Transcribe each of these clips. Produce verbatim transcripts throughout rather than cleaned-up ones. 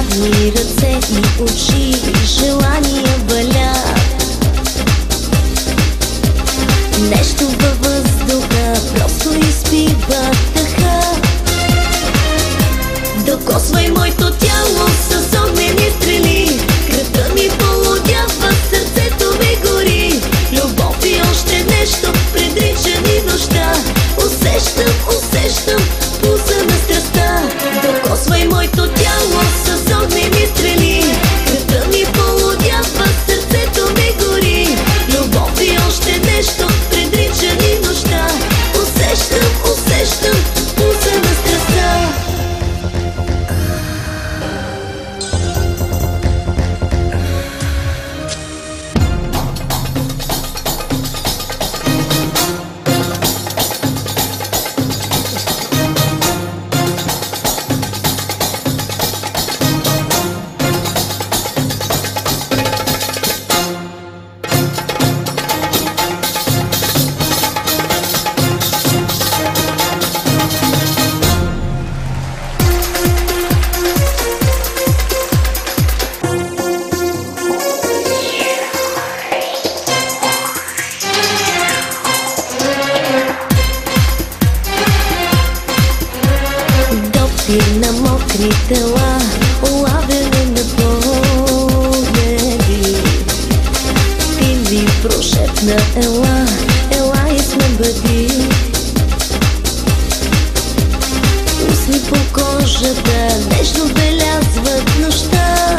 Жадни ръце и очи, желания валят. Нещо във въздуха просто изпива дъха. Докосвай моето тяло с огнени стрели. Кръвта ми полудява, сърцето ми гори. Любов и още нещо предрича ни нощта. Усещам, усещам пулса на страстта. Докосвай моето тяло с огнени стрели. Кръвта ми полудява, сърцето ми гори. Любов и още нещо предрича ни нощта. Усещам, усещам пулса на страстта. На мокри тела, улавяне на погледи. Ти ми прошепна: ела, ела и сме бъди. Усни по кожата нежно белязват нощта.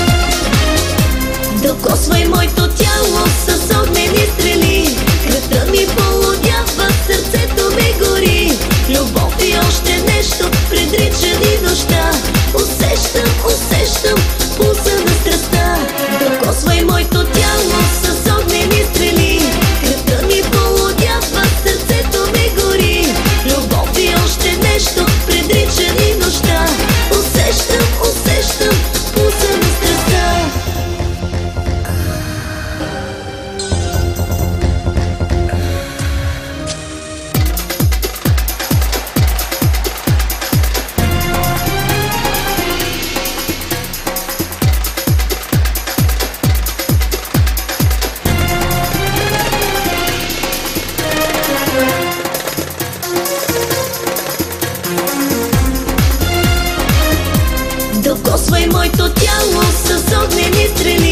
Докосвай моето тяло с огнени стрели. Кръвта ми полудява, сърцето ми гори. Любов и още нещо предрича ни нощта. Усещам, усещам пулса на страстта. Докосвай моето тяло с огнени стрели. Кръвта ми полудява, сърцето ми гори. Любов и още нещо предрича ни нощта. Усещам, усещам пулса на страстта. Докосвай моето тяло с огнени стрели.